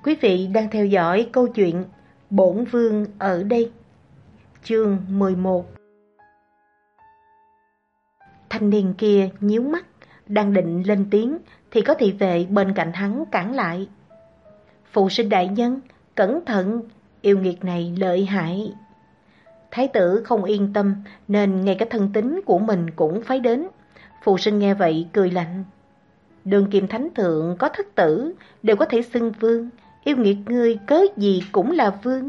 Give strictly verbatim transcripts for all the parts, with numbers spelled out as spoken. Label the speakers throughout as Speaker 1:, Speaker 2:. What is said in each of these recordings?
Speaker 1: Quý vị đang theo dõi câu chuyện Bổn Vương ở đây, chương mười một. Thanh niên kia nhíu mắt, đang định lên tiếng thì có thị vệ bên cạnh hắn cản lại. Phụ sinh đại nhân, cẩn thận, yêu nghiệt này lợi hại. Thái tử không yên tâm nên ngay cả thân tín của mình cũng phái đến. Phụ sinh nghe vậy cười lạnh. Đường kim thánh thượng có thất tử đều có thể xưng vương, yêu nghiệt ngươi cớ gì cũng là vương.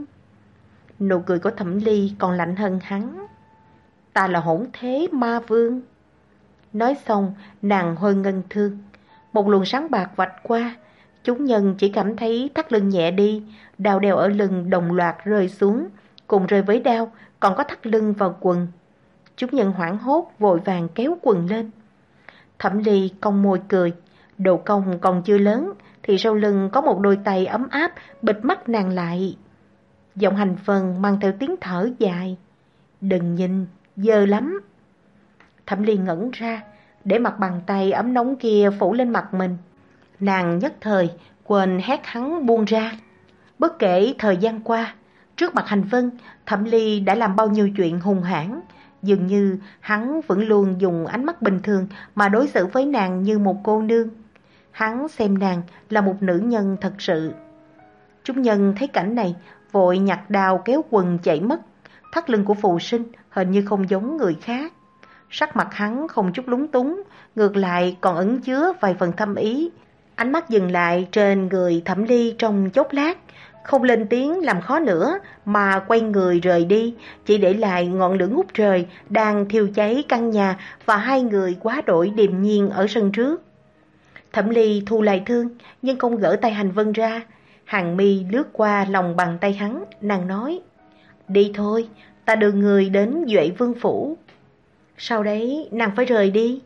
Speaker 1: Nụ cười của Thẩm Ly còn lạnh hơn hắn. Ta là hỗn thế ma vương. Nói xong nàng hơi ngân thương. Một luồng sáng bạc vạch qua. Chúng nhân chỉ cảm thấy thắt lưng nhẹ đi. Đao đeo ở lưng đồng loạt rơi xuống. Cùng rơi với đao còn có thắt lưng vào quần. Chúng nhân hoảng hốt vội vàng kéo quần lên. Thẩm Ly cong môi cười. Độ cong còn chưa lớn thì sau lưng có một đôi tay ấm áp bịt mắt nàng lại. Giọng Hành Vân mang theo tiếng thở dài. Đừng nhìn, dơ lắm. Thẩm Ly ngẩn ra, để mặt bàn tay ấm nóng kia phủ lên mặt mình. Nàng nhất thời quên hét hắn buông ra. Bất kể thời gian qua, trước mặt Hành Vân, Thẩm Ly đã làm bao nhiêu chuyện hung hãn. Dường như hắn vẫn luôn dùng ánh mắt bình thường mà đối xử với nàng như một cô nương. Hắn xem nàng là một nữ nhân thật sự. Chúng nhân thấy cảnh này, vội nhặt đao kéo quần chạy mất. Thắt lưng của Phù Sinh hình như không giống người khác. Sắc mặt hắn không chút lúng túng, ngược lại còn ẩn chứa vài phần thâm ý. Ánh mắt dừng lại trên người Thẩm Ly trong chốc lát, không lên tiếng làm khó nữa mà quay người rời đi, chỉ để lại ngọn lửa ngút trời đang thiêu cháy căn nhà và hai người quá đổi điềm nhiên ở sân trước. Thẩm Ly thu lại thương nhưng không gỡ tay Hành Vân ra. Hàng mi lướt qua lòng bàn tay hắn, nàng nói: Đi thôi, ta đưa người đến Duệ Vương phủ. Sau đấy nàng phải rời đi.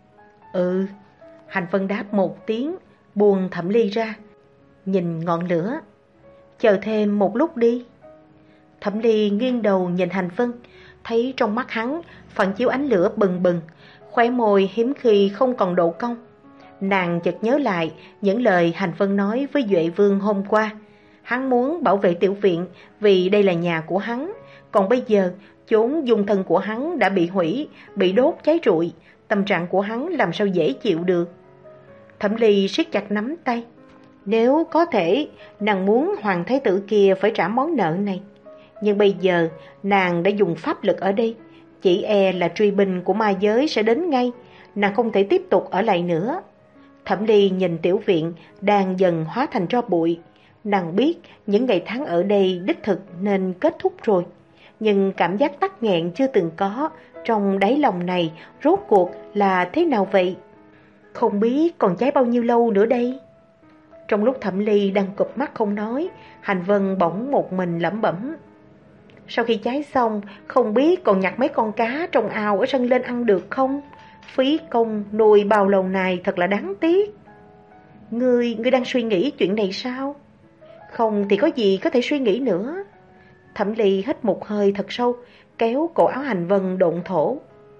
Speaker 1: Ừ. Hành Vân đáp một tiếng, buông Thẩm Ly ra, nhìn ngọn lửa. Chờ thêm một lúc đi. Thẩm Ly nghiêng đầu nhìn Hành Vân, thấy trong mắt hắn phản chiếu ánh lửa bừng bừng, khóe môi hiếm khi không còn độ cong. Nàng chợt nhớ lại những lời Hành Vân nói với Duệ Vương hôm qua. Hắn muốn bảo vệ tiểu viện vì đây là nhà của hắn. Còn bây giờ chốn dung thân của hắn đã bị hủy, bị đốt cháy rụi. Tâm trạng của hắn làm sao dễ chịu được. Thẩm Ly siết chặt nắm tay. Nếu có thể, nàng muốn hoàng thái tử kia phải trả món nợ này. Nhưng bây giờ nàng đã dùng pháp lực ở đây, chỉ e là truy binh của ma giới sẽ đến ngay. Nàng không thể tiếp tục ở lại nữa. Thẩm Ly nhìn tiểu viện đang dần hóa thành tro bụi. Nàng biết những ngày tháng ở đây đích thực nên kết thúc rồi. Nhưng cảm giác tắc nghẹn chưa từng có trong đáy lòng này rốt cuộc là thế nào vậy? Không biết còn cháy bao nhiêu lâu nữa đây? Trong lúc Thẩm Ly đang cụp mắt không nói, Hành Vân bỗng một mình lẩm bẩm. Sau khi cháy xong, không biết còn nhặt mấy con cá trong ao ở sân lên ăn được không? Phí công nuôi bao lâu này thật là đáng tiếc. Ngươi, ngươi đang suy nghĩ chuyện này sao? Không thì có gì có thể suy nghĩ nữa. Thẩm Ly hít một hơi thật sâu, kéo cổ áo Hành Vân độn thổ.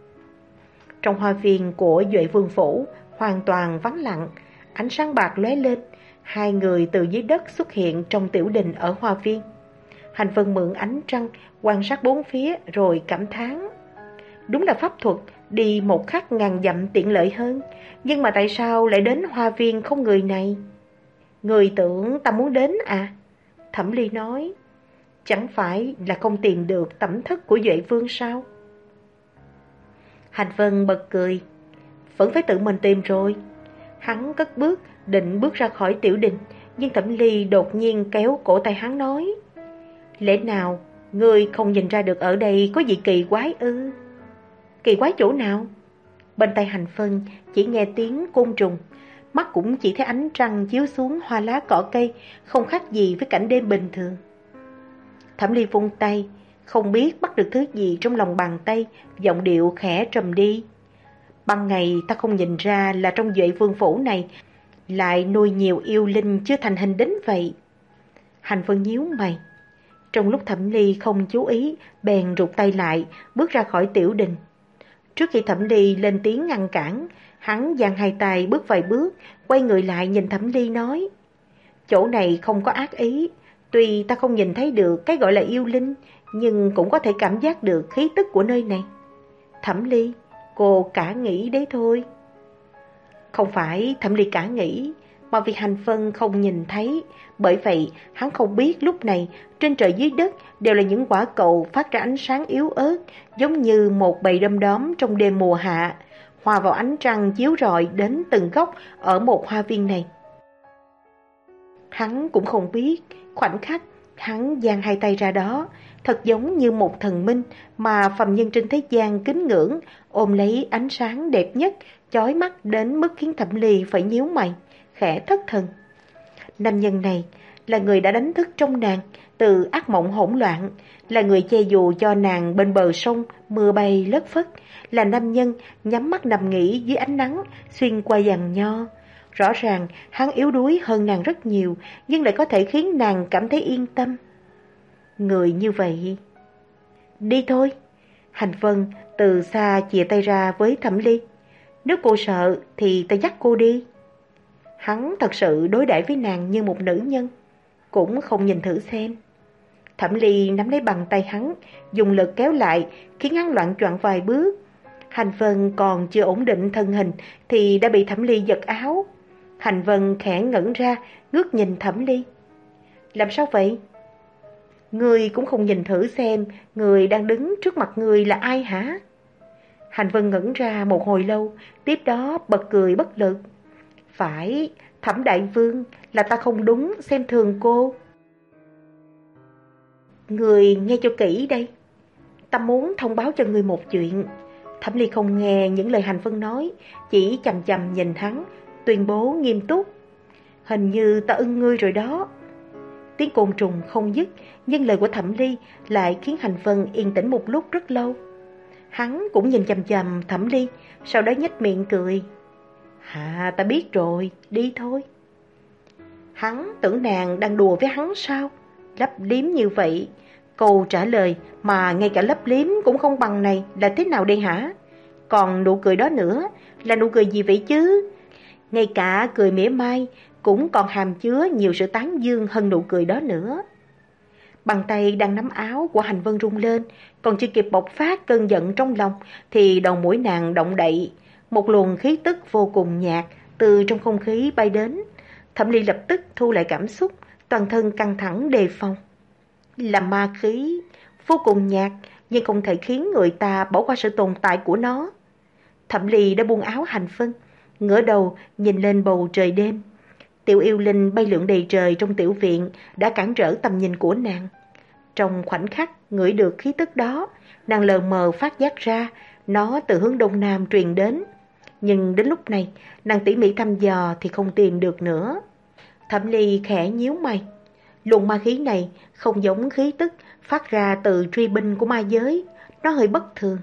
Speaker 1: Trong hoa viên của Duệ Vương phủ hoàn toàn vắng lặng, ánh sáng bạc lóe lên. Hai người từ dưới đất xuất hiện trong tiểu đình ở hoa viên. Hành Vân mượn ánh trăng quan sát bốn phía rồi cảm thán. Đúng là pháp thuật đi một khắc ngàn dặm tiện lợi hơn. Nhưng mà tại sao lại đến hoa viên không người này? Người tưởng ta muốn đến à? Thẩm Ly nói. Chẳng phải là không tìm được tẩm thất của Duệ Vương sao? Hành Vân bật cười. Vẫn phải tự mình tìm rồi. Hắn cất bước định bước ra khỏi tiểu đình, nhưng Thẩm Ly đột nhiên kéo cổ tay hắn nói: Lẽ nào ngươi không nhìn ra được ở đây có gì kỳ quái ư? Kỳ quái chỗ nào? Bên tay Hành Vân chỉ nghe tiếng côn trùng, mắt cũng chỉ thấy ánh trăng chiếu xuống hoa lá cỏ cây, không khác gì với cảnh đêm bình thường. Thẩm Ly vung tay, không biết bắt được thứ gì trong lòng bàn tay, giọng điệu khẽ trầm đi. Ban ngày ta không nhìn ra là trong Duệ Vương phủ này lại nuôi nhiều yêu linh chưa thành hình đến vậy. Hành Vân nhíu mày. Trong lúc Thẩm Ly không chú ý, bèn rụt tay lại, bước ra khỏi tiểu đình. Trước khi Thẩm Ly lên tiếng ngăn cản, hắn giang hai tay bước vài bước, quay người lại nhìn Thẩm Ly nói: Chỗ này không có ác ý, tuy ta không nhìn thấy được cái gọi là yêu linh, nhưng cũng có thể cảm giác được khí tức của nơi này. Thẩm Ly, cô cả nghĩ đấy thôi. Không phải Thẩm Ly cả nghĩ, mà vì Hành Vân không nhìn thấy, bởi vậy hắn không biết lúc này trên trời dưới đất đều là những quả cầu phát ra ánh sáng yếu ớt, giống như một bầy đom đóm trong đêm mùa hạ, hòa vào ánh trăng chiếu rọi đến từng góc ở một hoa viên này. Hắn cũng không biết, khoảnh khắc hắn giang hai tay ra đó, thật giống như một thần minh mà phàm nhân trên thế gian kính ngưỡng, ôm lấy ánh sáng đẹp nhất, chói mắt đến mức khiến Thẩm Ly phải nhíu mày, khẽ thất thần. Nam nhân này là người đã đánh thức trong nàng từ ác mộng hỗn loạn, là người che dù cho nàng bên bờ sông mưa bay lất phất, là nam nhân nhắm mắt nằm nghỉ dưới ánh nắng xuyên qua giàn nho. Rõ ràng hắn yếu đuối hơn nàng rất nhiều, nhưng lại có thể khiến nàng cảm thấy yên tâm. Người như vậy... Đi thôi. Hành Vân từ xa chìa tay ra với Thẩm Ly. Nếu cô sợ thì ta dắt cô đi. Hắn thật sự đối đãi với nàng như một nữ nhân, cũng không nhìn thử xem. Thẩm Ly nắm lấy bàn tay hắn, dùng lực kéo lại, khiến hắn loạng choạng vài bước. Hành Vân còn chưa ổn định thân hình thì đã bị Thẩm Ly giật áo. Hành Vân khẽ ngẩn ra, ngước nhìn Thẩm Ly. Làm sao vậy? Người cũng không nhìn thử xem người đang đứng trước mặt người là ai hả? Hành Vân ngẩn ra một hồi lâu, tiếp đó bật cười bất lực. Phải, Thẩm đại vương, là ta không đúng xem thường cô. Người nghe cho kỹ đây. Ta muốn thông báo cho người một chuyện. Thẩm Ly không nghe những lời Hành Vân nói, chỉ chằm chằm nhìn hắn, tuyên bố nghiêm túc. Hình như ta ưng ngươi rồi đó. Tiếng côn trùng không dứt, nhưng lời của Thẩm Ly lại khiến Hành Vân yên tĩnh một lúc rất lâu. Hắn cũng nhìn chằm chằm Thẩm Ly, sau đó nhếch miệng cười. Hà, ta biết rồi, đi thôi. Hắn tưởng nàng đang đùa với hắn sao? Lấp liếm như vậy, câu trả lời mà ngay cả lấp liếm cũng không bằng này là thế nào đây hả? Còn nụ cười đó nữa, là nụ cười gì vậy chứ? Ngay cả cười mỉa mai cũng còn hàm chứa nhiều sự tán dương hơn nụ cười đó nữa. Bàn tay đang nắm áo của Hành Vân rung lên, còn chưa kịp bộc phát cơn giận trong lòng thì đầu mũi nàng động đậy. Một luồng khí tức vô cùng nhạt từ trong không khí bay đến. Thẩm Ly lập tức thu lại cảm xúc, toàn thân căng thẳng đề phòng. Là ma khí, vô cùng nhạt nhưng không thể khiến người ta bỏ qua sự tồn tại của nó. Thẩm Ly đã buông áo Hành Vân, ngửa đầu nhìn lên bầu trời đêm. Tiểu yêu linh bay lượn đầy trời trong tiểu viện đã cản trở tầm nhìn của nàng. Trong khoảnh khắc ngửi được khí tức đó, nàng lờ mờ phát giác ra nó từ hướng đông nam truyền đến. Nhưng đến lúc này, nàng tỉ mỉ thăm dò thì không tìm được nữa. Thẩm Ly khẽ nhíu mày. Luồng ma khí này không giống khí tức phát ra từ truy binh của ma giới, nó hơi bất thường.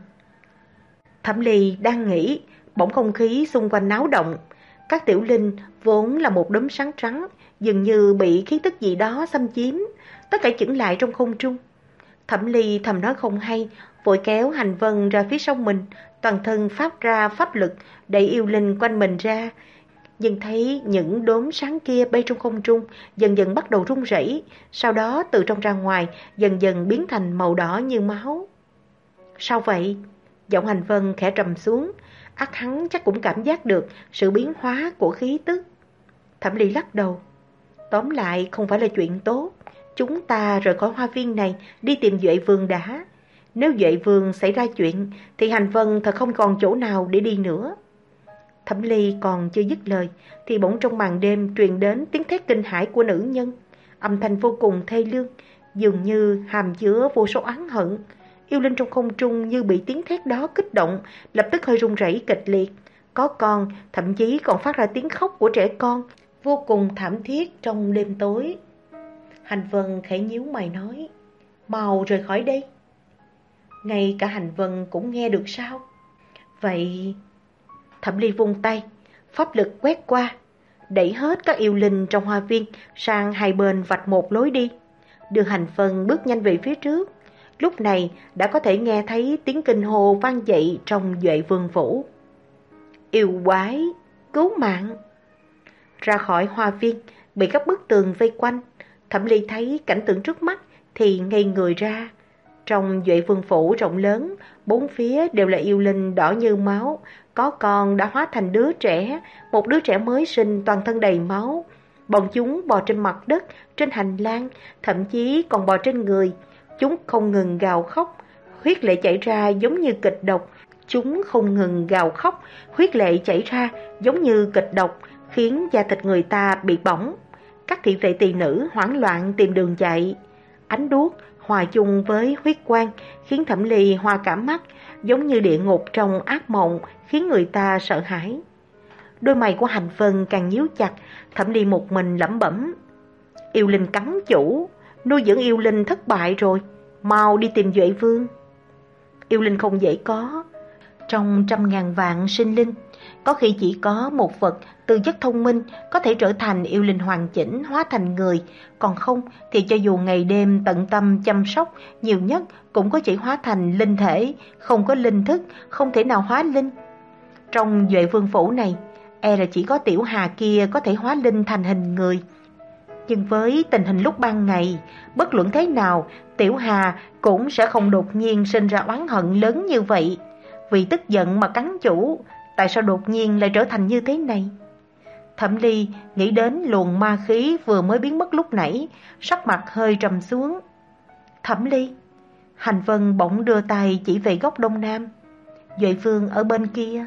Speaker 1: Thẩm Ly đang nghĩ, bỗng không khí xung quanh náo động. Các tiểu linh vốn là một đốm sáng trắng, dường như bị khí tức gì đó xâm chiếm, tất cả chững lại trong không trung. Thẩm Ly thầm nói không hay, vội kéo Hành Vân ra phía sau mình, toàn thân phát ra pháp lực, đẩy yêu linh quanh mình ra. Nhưng thấy những đốm sáng kia bay trong không trung, dần dần bắt đầu rung rẩy, sau đó từ trong ra ngoài, dần dần biến thành màu đỏ như máu. Sao vậy? Giọng Hành Vân khẽ trầm xuống, ắt hắn chắc cũng cảm giác được sự biến hóa của khí tức. Thẩm Ly lắc đầu. Tóm lại không phải là chuyện tốt. Chúng ta rời khỏi hoa viên này, đi tìm Duệ Vương đã. Nếu Duệ Vương xảy ra chuyện, thì Hành Vân thật không còn chỗ nào để đi nữa. Thẩm Ly còn chưa dứt lời, thì bỗng trong màn đêm truyền đến tiếng thét kinh hãi của nữ nhân. Âm thanh vô cùng thê lương, dường như hàm chứa vô số oán hận. Yêu linh trong không trung như bị tiếng thét đó kích động, lập tức hơi run rẩy kịch liệt. Có con, thậm chí còn phát ra tiếng khóc của trẻ con, vô cùng thảm thiết trong đêm tối. Hành Vân khẽ nhíu mày nói, mau rời khỏi đây. Ngay cả Hành Vân cũng nghe được sao? Vậy... Thẩm Ly vung tay, pháp lực quét qua, đẩy hết các yêu linh trong hoa viên sang hai bên vạch một lối đi, đưa Hành Vân bước nhanh về phía trước. Lúc này đã có thể nghe thấy tiếng kinh hô vang dậy trong Duệ Vương phủ. Yêu quái, cứu mạng! Ra khỏi hoa viên, bị các bức tường vây quanh. Thẩm Ly thấy cảnh tượng trước mắt thì ngây người ra. Trong Duệ Vương phủ rộng lớn, bốn phía đều là yêu linh đỏ như máu, có con đã hóa thành đứa trẻ, một đứa trẻ mới sinh toàn thân đầy máu. Bọn chúng bò trên mặt đất, trên hành lang, thậm chí còn bò trên người. Chúng không ngừng gào khóc, huyết lệ chảy ra giống như kịch độc. Chúng không ngừng gào khóc, huyết lệ chảy ra giống như kịch độc, khiến da thịt người ta bị bỏng. Các thị vệ tỳ nữ hoảng loạn tìm đường chạy. Ánh đuốc hòa chung với huyết quang khiến Thẩm Ly hoa cả mắt, giống như địa ngục trong ác mộng, khiến người ta sợ hãi. Đôi mày của Hành Vân càng nhíu chặt, Thẩm Ly một mình lẩm bẩm: yêu linh cắn chủ, nuôi dưỡng yêu linh thất bại rồi, mau đi tìm Duệ Vương. Yêu linh không dễ có, trong trăm ngàn vạn sinh linh, có khi chỉ có một vật tư chất thông minh có thể trở thành yêu linh hoàn chỉnh hóa thành người, còn không thì cho dù ngày đêm tận tâm chăm sóc, nhiều nhất cũng có chỉ hóa thành linh thể, không có linh thức, không thể nào hóa linh. Trong Duệ Vương phủ này, e là chỉ có Tiểu Hà kia có thể hóa linh thành hình người. Nhưng với tình hình lúc ban ngày, bất luận thế nào, Tiểu Hà cũng sẽ không đột nhiên sinh ra oán hận lớn như vậy. Vì tức giận mà cắn chủ, tại sao đột nhiên lại trở thành như thế này? Thẩm Ly nghĩ đến luồng ma khí vừa mới biến mất lúc nãy, sắc mặt hơi trầm xuống. Thẩm Ly, Hành Vân bỗng đưa tay chỉ về góc đông nam. Duệ Vương ở bên kia.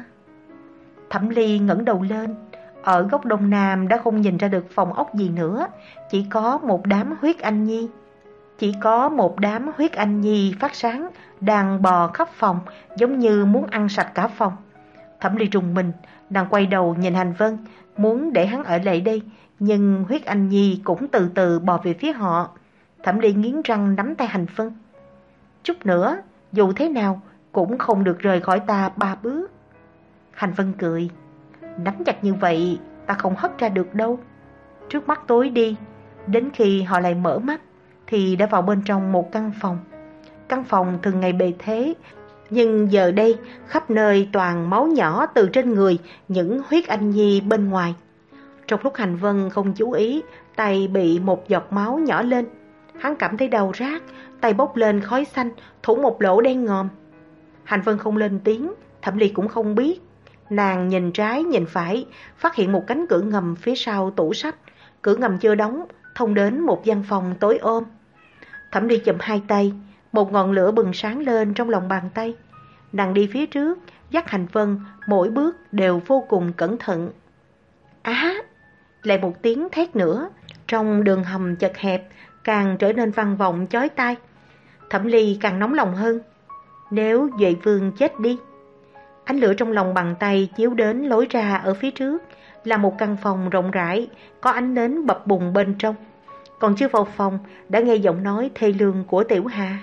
Speaker 1: Thẩm Ly ngẩng đầu lên, ở góc đông nam đã không nhìn ra được phòng ốc gì nữa, chỉ có một đám huyết anh nhi. Chỉ có một đám huyết anh nhi phát sáng, đang bò khắp phòng, giống như muốn ăn sạch cả phòng. Thẩm Ly rùng mình, nàng quay đầu nhìn Hành Vân, muốn để hắn ở lại đây, nhưng huyết anh nhi cũng từ từ bò về phía họ. Thẩm Ly nghiến răng nắm tay Hành Vân. Chút nữa, dù thế nào, cũng không được rời khỏi ta ba bước. Hành Vân cười, nắm chặt như vậy, ta không hất ra được đâu. Trước mắt tối đi, đến khi họ lại mở mắt, thì đã vào bên trong một căn phòng. Căn phòng thường ngày bề thế, nhưng giờ đây khắp nơi toàn máu nhỏ từ trên người những huyết anh nhi bên ngoài. Trong lúc Hành Vân không chú ý, tay bị một giọt máu nhỏ lên. Hắn cảm thấy đau rát, tay bốc lên khói xanh, thủ một lỗ đen ngòm. Hành Vân không lên tiếng, Thẩm Ly cũng không biết. Nàng nhìn trái nhìn phải, phát hiện một cánh cửa ngầm phía sau tủ sách. Cửa ngầm chưa đóng, thông đến một gian phòng tối ôm. Thẩm Ly chụm hai tay, một ngọn lửa bừng sáng lên trong lòng bàn tay. Nàng đi phía trước, dắt Hành Vân, mỗi bước đều vô cùng cẩn thận. Á! Lại một tiếng thét nữa, trong đường hầm chật hẹp, càng trở nên vang vọng chói tai. Thẩm Ly càng nóng lòng hơn. Nếu Duệ Vương chết đi. Ánh lửa trong lòng bàn tay chiếu đến lối ra ở phía trước, là một căn phòng rộng rãi, có ánh nến bập bùng bên trong. Còn chưa vào phòng, đã nghe giọng nói thê lương của Tiểu Hà.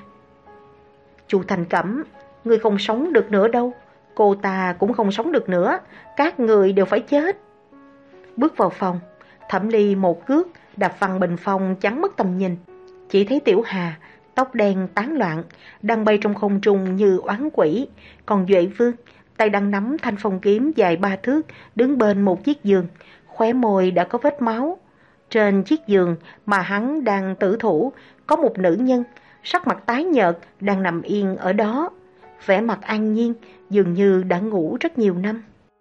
Speaker 1: Chu Thành Cẩm, người không sống được nữa đâu, cô ta cũng không sống được nữa, các người đều phải chết. Bước vào phòng, Thẩm Ly một cước đạp văng bình phong chắn mất tầm nhìn. Chỉ thấy Tiểu Hà, tóc đen tán loạn, đang bay trong không trung như oán quỷ. Còn Duệ Vương, tay đang nắm thanh phong kiếm dài ba thước, đứng bên một chiếc giường, khóe môi đã có vết máu. Trên chiếc giường mà hắn đang tử thủ, có một nữ nhân, sắc mặt tái nhợt, đang nằm yên ở đó. Vẻ mặt an nhiên, dường như đã ngủ rất nhiều năm.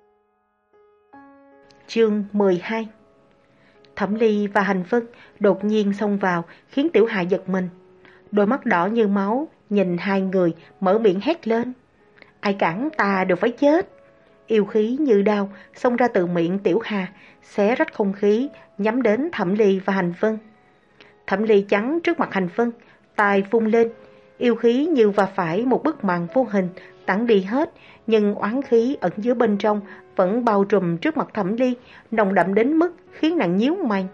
Speaker 1: Chương mười hai. Thẩm Ly và Hành Vân đột nhiên xông vào, khiến Tiểu Hà giật mình. Đôi mắt đỏ như máu, nhìn hai người, mở miệng hét lên. Ai cản ta đều phải chết. Yêu khí như đao xông ra từ miệng Tiểu Hà, xé rách không khí, nhắm đến Thẩm Ly và Hành Vân. Thẩm Ly chắn trước mặt Hành Vân, tay phun lên, yêu khí như va phải một bức màn vô hình, tản đi hết, nhưng oán khí ẩn dưới bên trong vẫn bao trùm trước mặt Thẩm Ly, nồng đậm đến mức khiến nàng nhíu mày.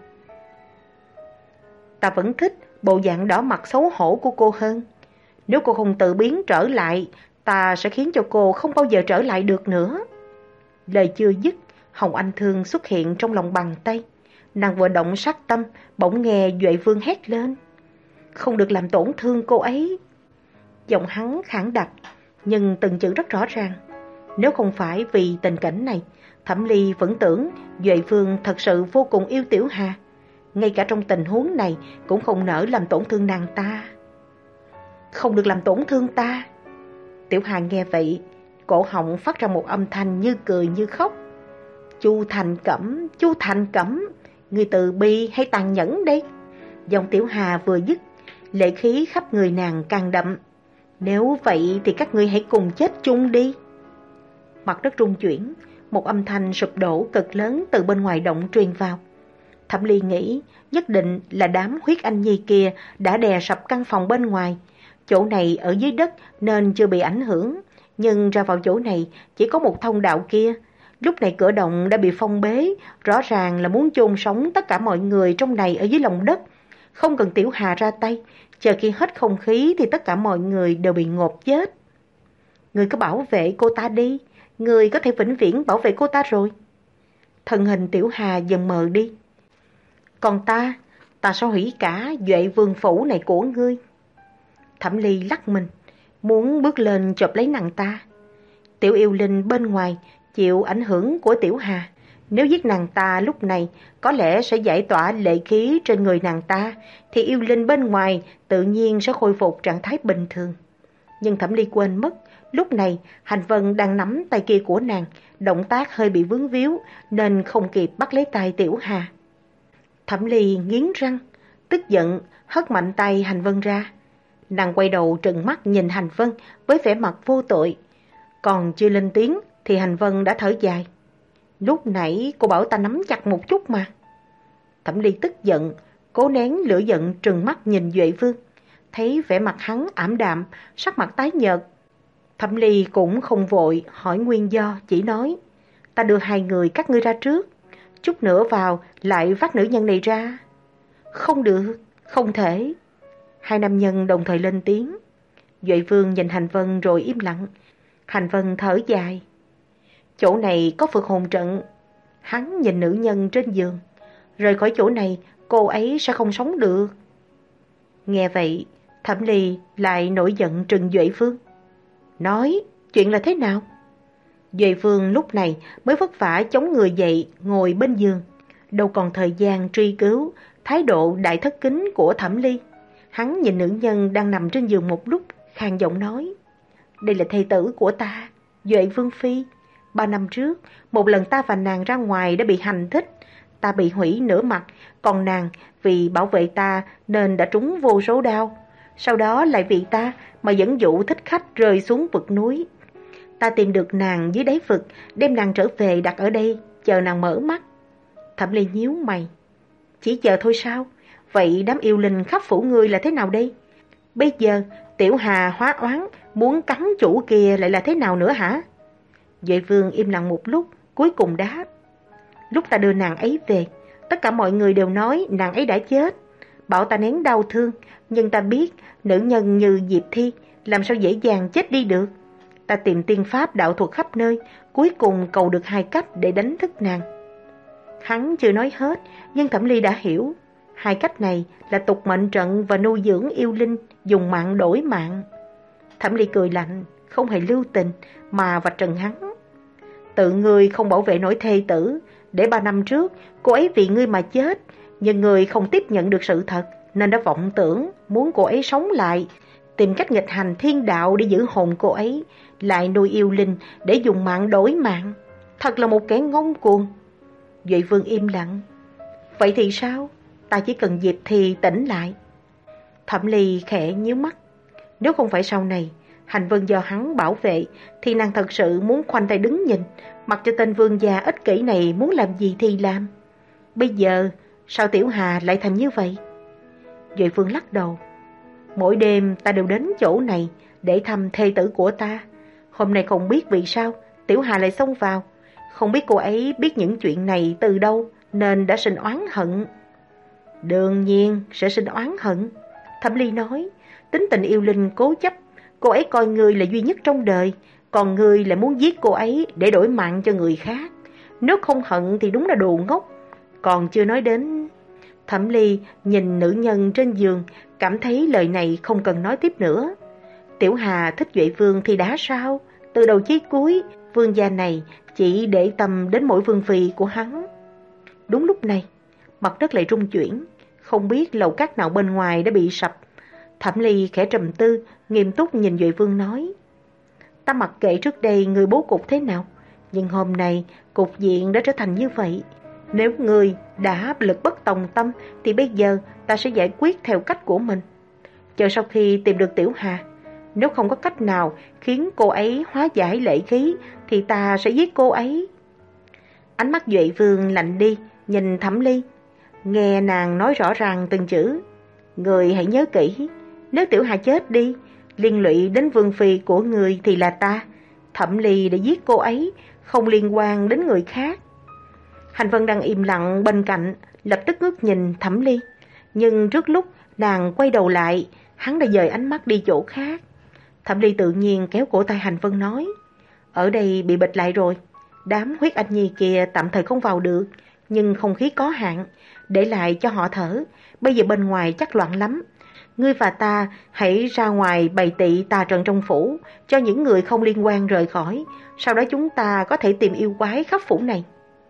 Speaker 1: Ta vẫn thích bộ dạng đỏ mặt xấu hổ của cô hơn. Nếu cô không tự biến trở lại, ta sẽ khiến cho cô không bao giờ trở lại được nữa. Lời chưa dứt, Hồng Anh Thương xuất hiện trong lòng bàn tay. Nàng vừa động sát tâm, bỗng nghe Duệ Vương hét lên. Không được làm tổn thương cô ấy. Giọng hắn khản đặc, nhưng từng chữ rất rõ ràng. Nếu không phải vì tình cảnh này, Thẩm Ly vẫn tưởng Duệ Vương thật sự vô cùng yêu Tiểu Hà. ngay cả trong tình huống này cũng không nỡ làm tổn thương nàng ta. Không được làm tổn thương ta. Tiểu Hà nghe vậy, cổ họng phát ra một âm thanh như cười như khóc. Chu Thành Cẩm, Chu Thành Cẩm, người từ bi hay tàn nhẫn đây? Giọng Tiểu Hà vừa dứt, lệ khí khắp người nàng càng đậm. Nếu vậy thì các ngươi hãy cùng chết chung đi. Mặt đất rung chuyển, một âm thanh sụp đổ cực lớn từ bên ngoài động truyền vào. Thẩm Ly nghĩ nhất định là đám huyết anh nhi kia đã đè sập căn phòng bên ngoài. Chỗ này ở dưới đất nên chưa bị ảnh hưởng, nhưng ra vào chỗ này chỉ có một thông đạo kia. Lúc này cửa động đã bị phong bế, rõ ràng là muốn chôn sống tất cả mọi người trong này ở dưới lòng đất. Không cần Tiểu Hà ra tay, chờ khi hết không khí thì tất cả mọi người đều bị ngộp chết. Người cứ bảo vệ cô ta đi, người có thể vĩnh viễn bảo vệ cô ta rồi. Thân hình Tiểu Hà dần mờ đi. Còn ta, ta sẽ hủy cả Duệ Vương phủ này của ngươi. Thẩm Ly lắc mình, muốn bước lên chộp lấy nàng ta. Tiểu yêu linh bên ngoài chịu ảnh hưởng của Tiểu Hà. Nếu giết nàng ta lúc này, có lẽ sẽ giải tỏa lệ khí trên người nàng ta, thì yêu linh bên ngoài tự nhiên sẽ khôi phục trạng thái bình thường. Nhưng Thẩm Ly quên mất, lúc này Hành Vân đang nắm tay kia của nàng, động tác hơi bị vướng víu nên không kịp bắt lấy tay Tiểu Hà. Thẩm Ly nghiến răng, tức giận hất mạnh tay Hành Vân ra. Nàng quay đầu trừng mắt nhìn Hành Vân với vẻ mặt vô tội. Còn chưa lên tiếng thì Hành Vân đã thở dài. Lúc nãy cô bảo ta nắm chặt một chút mà. Thẩm Ly tức giận, cố nén lửa giận trừng mắt nhìn Duệ Vương. Thấy vẻ mặt hắn ảm đạm, sắc mặt tái nhợt. Thẩm Ly cũng không vội hỏi nguyên do, chỉ nói: ta đưa hai người các ngươi ra trước, chút nữa vào lại vác nữ nhân này ra. Không được, không thể. Hai nam nhân đồng thời lên tiếng. Duệ Vương nhìn Hành Vân rồi im lặng. Hành Vân thở dài. Chỗ này có phược hồn trận. Hắn nhìn nữ nhân trên giường. Rời khỏi chỗ này, cô ấy sẽ không sống được. Nghe vậy, Thẩm Ly lại nổi giận trừng Duệ Vương. Nói, chuyện là thế nào? Duệ Vương lúc này mới vất vả chống người dậy, ngồi bên giường. Đâu còn thời gian truy cứu thái độ đại thất kính của Thẩm Ly. Hắn nhìn nữ nhân đang nằm trên giường một lúc, khàn giọng nói: đây là thê tử của ta, Duệ Vương Phi. Ba năm trước, một lần ta và nàng ra ngoài đã bị hành thích. Ta bị hủy nửa mặt, còn nàng vì bảo vệ ta nên đã trúng vô số đau. Sau đó lại vì ta mà dẫn dụ thích khách rơi xuống vực núi. Ta tìm được nàng dưới đáy vực, đem nàng trở về đặt ở đây, chờ nàng mở mắt. Thẩm Ly nhíu mày. Chỉ chờ thôi sao? Vậy đám yêu linh khắp phủ ngươi là thế nào đây? Bây giờ Tiểu Hà hóa oán muốn cắn chủ kia lại là thế nào nữa hả? Duệ Vương im lặng một lúc, cuối cùng đáp: lúc ta đưa nàng ấy về, tất cả mọi người đều nói nàng ấy đã chết, bảo ta nén đau thương, nhưng ta biết nữ nhân như Diệp Thi làm sao dễ dàng chết đi được. Ta tìm tiên pháp đạo thuật khắp nơi, cuối cùng cầu được hai cách để đánh thức nàng. Hắn chưa nói hết, nhưng Thẩm Ly đã hiểu. Hai cách này là tục mệnh trận và nuôi dưỡng yêu linh, dùng mạng đổi mạng. Thẩm Ly cười lạnh, không hề lưu tình mà vạch trần hắn. Tự ngươi không bảo vệ nổi thê tử, để ba năm trước cô ấy vì ngươi mà chết, nhưng ngươi không tiếp nhận được sự thật nên đã vọng tưởng muốn cô ấy sống lại, tìm cách nghịch hành thiên đạo để giữ hồn cô ấy, lại nuôi yêu linh để dùng mạng đổi mạng. Thật là một kẻ ngông cuồng. Duệ Vương im lặng. Vậy thì sao? Ta chỉ cần Diệp Thì tỉnh lại. Thẩm Ly khẽ nhíu mắt. Nếu không phải sau này Hành Vân do hắn bảo vệ, thì nàng thật sự muốn khoanh tay đứng nhìn, mặc cho tên vương gia ích kỷ này muốn làm gì thì làm. Bây giờ sao Tiểu Hà lại thành như vậy? Duệ Vương lắc đầu. Mỗi đêm ta đều đến chỗ này để thăm thê tử của ta. Hôm nay không biết vì sao Tiểu Hà lại xông vào. Không biết cô ấy biết những chuyện này từ đâu nên đã sinh oán hận. Đương nhiên sẽ sinh oán hận. Thẩm Ly nói, tính tình yêu linh cố chấp. Cô ấy coi ngươi là duy nhất trong đời, còn ngươi lại muốn giết cô ấy để đổi mạng cho người khác. Nếu không hận thì đúng là đồ ngốc. Còn chưa nói đến... Thẩm Ly nhìn nữ nhân trên giường, cảm thấy lời này không cần nói tiếp nữa. Tiểu Hà thích Duệ Vương thì đã sao? Từ đầu chí cuối, vương gia này chỉ để tâm đến mỗi vương phi của hắn. Đúng lúc này, mặt đất lại rung chuyển, không biết lầu cát nào bên ngoài đã bị sập. Thẩm Ly khẽ trầm tư, nghiêm túc nhìn Duệ Vương nói: ta mặc kệ trước đây người bố cục thế nào, nhưng hôm nay cục diện đã trở thành như vậy. Nếu người đã lực bất tòng tâm thì bây giờ ta sẽ giải quyết theo cách của mình. Chờ sau khi tìm được Tiểu Hà, nếu không có cách nào khiến cô ấy hóa giải lệ khí thì ta sẽ giết cô ấy. Ánh mắt Duệ Vương lạnh đi, nhìn Thẩm Ly, nghe nàng nói rõ ràng từng chữ: người hãy nhớ kỹ, nếu Tiểu Hà chết đi, liên lụy đến vương phi của người thì là ta. Thẩm Ly để giết cô ấy, không liên quan đến người khác. Hành Vân đang im lặng bên cạnh, lập tức ngước nhìn Thẩm Ly, nhưng trước lúc nàng quay đầu lại, hắn đã dời ánh mắt đi chỗ khác. Thẩm Ly tự nhiên kéo cổ tay Hành Vân nói: ở đây bị bịt lại rồi, đám huyết anh nhi kia tạm thời không vào được, nhưng không khí có hạn, để lại cho họ thở. Bây giờ bên ngoài chắc loạn lắm. Ngươi và ta hãy ra ngoài bày tị tà trận trong phủ, cho những người không liên quan rời khỏi. Sau đó chúng ta có thể tìm yêu quái khắp phủ này.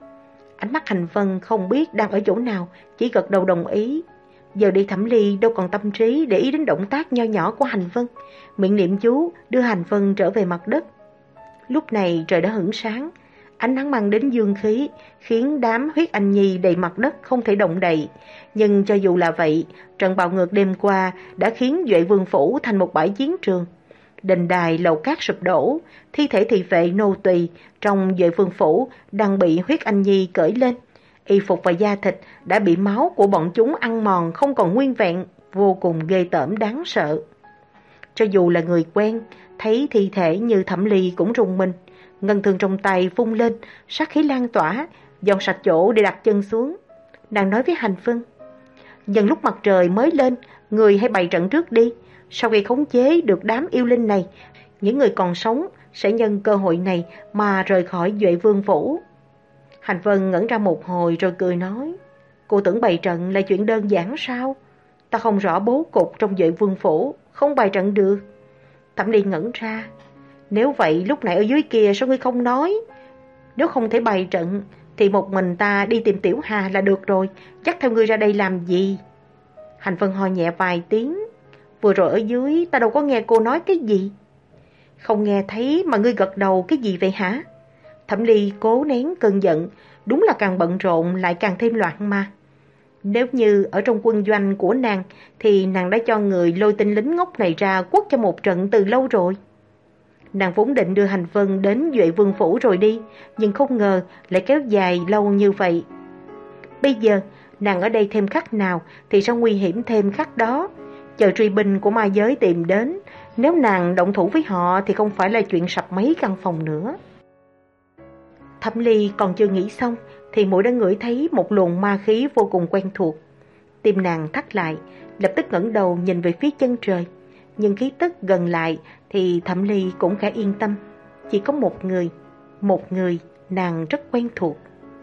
Speaker 1: Ánh mắt Hành Vân không biết đang ở chỗ nào, chỉ gật đầu đồng ý. Giờ đi Thẩm Ly đâu còn tâm trí để ý đến động tác nho nhỏ của Hành Vân, miệng niệm chú đưa Hành Vân trở về mặt đất. Lúc này trời đã hửng sáng, ánh nắng mang đến dương khí, khiến đám huyết anh nhi đầy mặt đất không thể động đậy. Nhưng cho dù là vậy, trận bạo ngược đêm qua đã khiến Duệ Vương phủ thành một bãi chiến trường. Đình đài lầu cát sụp đổ, thi thể thị vệ nô tỳ trong Duệ Vương phủ đang bị huyết anh nhi cởi lên. Y phục và da thịt đã bị máu của bọn chúng ăn mòn không còn nguyên vẹn, vô cùng ghê tởm đáng sợ. Cho dù là người quen, thấy thi thể như Thẩm Ly cũng rùng mình. Ngân thương trong tay vung lên, sát khí lan tỏa, dọn sạch chỗ để đặt chân xuống. Nàng nói với Hành Vân: nhân lúc mặt trời mới lên, người hãy bày trận trước đi. Sau khi khống chế được đám yêu linh này, những người còn sống sẽ nhân cơ hội này mà rời khỏi Duệ Vương phủ. Hành Vân ngẩn ra một hồi rồi cười nói: cô tưởng bày trận là chuyện đơn giản sao? Ta không rõ bố cục trong Duệ Vương phủ, không bày trận được. Thẩm Ly ngẩn ra: nếu vậy lúc nãy ở dưới kia sao ngươi không nói? Nếu không thể bày trận thì một mình ta đi tìm Tiểu Hà là được rồi, chắc theo ngươi ra đây làm gì? Hành Vân ho nhẹ vài tiếng: vừa rồi ở dưới ta đâu có nghe cô nói cái gì. Không nghe thấy mà ngươi gật đầu cái gì vậy hả? Thẩm Ly cố nén cơn giận, đúng là càng bận rộn lại càng thêm loạn mà. Nếu như ở trong quân doanh của nàng thì nàng đã cho người lôi tên lính ngốc này ra quất cho một trận từ lâu rồi. Nàng vốn định đưa Hành Vân đến Duệ Vương phủ rồi đi, nhưng không ngờ lại kéo dài lâu như vậy. Bây giờ nàng ở đây thêm khắc nào thì sẽ nguy hiểm thêm khắc đó. Chờ truy binh của ma giới tìm đến, nếu nàng động thủ với họ thì không phải là chuyện sập mấy căn phòng nữa. Thẩm Ly còn chưa nghĩ xong thì mũi đã ngửi thấy một luồng ma khí vô cùng quen thuộc. Tim nàng thắt lại, lập tức ngẩng đầu nhìn về phía chân trời. Nhưng khí tức gần lại thì Thẩm Ly cũng khá yên tâm. Chỉ có một người, một người nàng rất quen thuộc.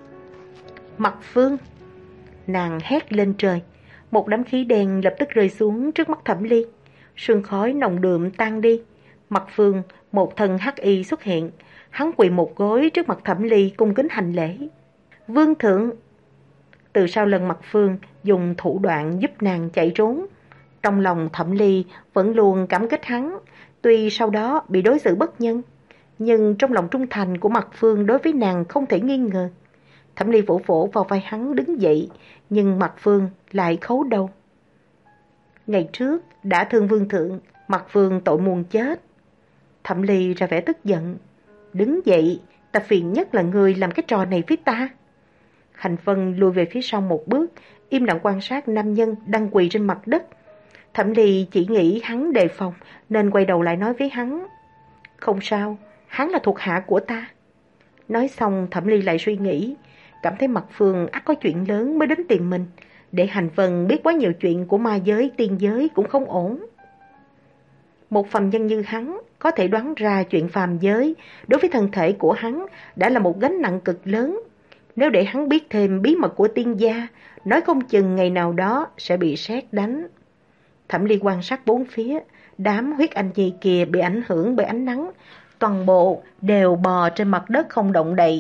Speaker 1: Mặt Phương! Nàng hét lên trời. Một đám khí đen lập tức rơi xuống trước mắt Thẩm Ly. Sương khói nồng đượm tan đi. Mặt Phương, một thân hắc y xuất hiện. Hắn quỳ một gối trước mặt Thẩm Ly cung kính hành lễ. Vương thượng! Từ sau lần Mặt Phương dùng thủ đoạn giúp nàng chạy trốn, trong lòng Thẩm Ly vẫn luôn cảm kích hắn. Tuy sau đó bị đối xử bất nhân, nhưng trong lòng trung thành của Mặt Phương đối với nàng không thể nghi ngờ. Thẩm Ly vỗ vỗ vào vai hắn đứng dậy, nhưng Mặt Phương lại khấu đầu. Ngày trước đã thương vương thượng, Mặt Phương tội muôn chết. Thẩm Ly ra vẻ tức giận. Đứng dậy, ta phiền nhất là người làm cái trò này với ta. Hành Vân lùi về phía sau một bước, im lặng quan sát nam nhân đang quỳ trên mặt đất. Thẩm Ly chỉ nghĩ hắn đề phòng nên quay đầu lại nói với hắn: không sao, hắn là thuộc hạ của ta. Nói xong Thẩm Ly lại suy nghĩ, cảm thấy Mặt Phương ắt có chuyện lớn mới đến tìm mình. Để Hành Vân biết quá nhiều chuyện của ma giới tiên giới cũng không ổn. Một phàm nhân như hắn có thể đoán ra chuyện phàm giới đối với thân thể của hắn đã là một gánh nặng cực lớn. Nếu để hắn biết thêm bí mật của tiên gia, nói không chừng ngày nào đó sẽ bị sét đánh. Thẩm Ly quan sát bốn phía, đám huyết anh nhi kia bị ảnh hưởng bởi ánh nắng, toàn bộ đều bò trên mặt đất không động đậy,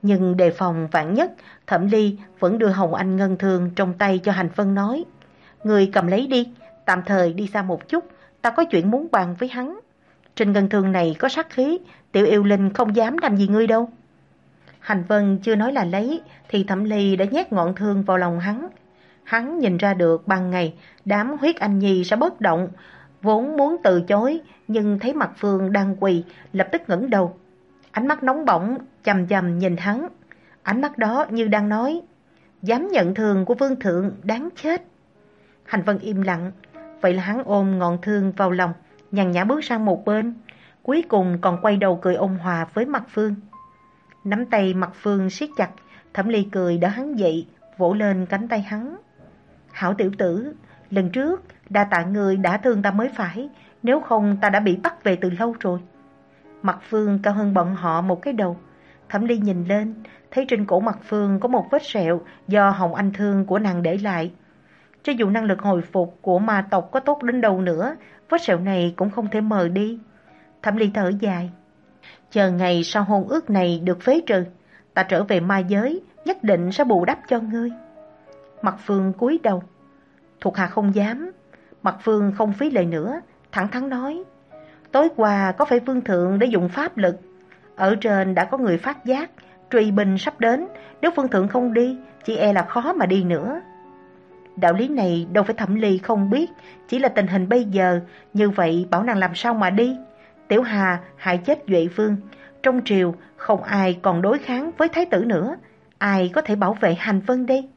Speaker 1: Nhưng đề phòng vạn nhất, Thẩm Ly vẫn đưa Hồng Anh ngân thương trong tay cho Hành Vân nói: Người cầm lấy đi, tạm thời đi xa một chút, ta có chuyện muốn bàn với hắn. Trên ngân thương này có sát khí, tiểu yêu linh không dám làm gì ngươi đâu. Hành Vân chưa nói là lấy, thì Thẩm Ly đã nhét ngọn thương vào lòng hắn. Hắn nhìn ra được ban ngày đám huyết anh nhi sẽ bất động, vốn muốn từ chối, nhưng thấy mặt Phương đang quỳ, lập tức ngẩng đầu. Ánh mắt nóng bỏng chằm chằm nhìn hắn, ánh mắt đó như đang nói: dám nhận thương của vương thượng, đáng chết. Hành Vân im lặng, vậy là hắn ôm ngọn thương vào lòng, nhàn nhã bước sang một bên, cuối cùng còn quay đầu cười ôn hòa với mặt Phương. Nắm tay mặt Phương siết chặt, Thẩm Ly cười đỡ hắn dậy, vỗ lên cánh tay hắn. Hảo tiểu tử, lần trước đa tạ người đã thương ta mới phải, nếu không ta đã bị bắt về từ lâu rồi. Mặt Phương cao hơn bọn họ một cái đầu. Thẩm Ly nhìn lên, thấy trên cổ mặt Phương có một vết sẹo do Hồng Anh thương của nàng để lại. Cho dù năng lực hồi phục của ma tộc có tốt đến đâu nữa, vết sẹo này cũng không thể mờ đi. Thẩm Ly thở dài. Chờ ngày sau hôn ước này được phế trừ, ta trở về ma giới, nhất định sẽ bù đắp cho ngươi. Mặt Phương cúi đầu. Thuộc hạ không dám. Mặt Phương không phí lời nữa, thẳng thắn nói: tối qua có phải vương thượng đã dùng pháp lực? Ở trên đã có người phát giác, truy binh sắp đến, nếu vương thượng không đi, chỉ e là khó mà đi nữa. Đạo lý này đâu phải Thẩm Ly không biết, chỉ là tình hình bây giờ, như vậy bảo nàng làm sao mà đi. Tiểu Hà hại chết Duệ Vương, trong triều không ai còn đối kháng với thái tử nữa, ai có thể bảo vệ Hành Vân đây?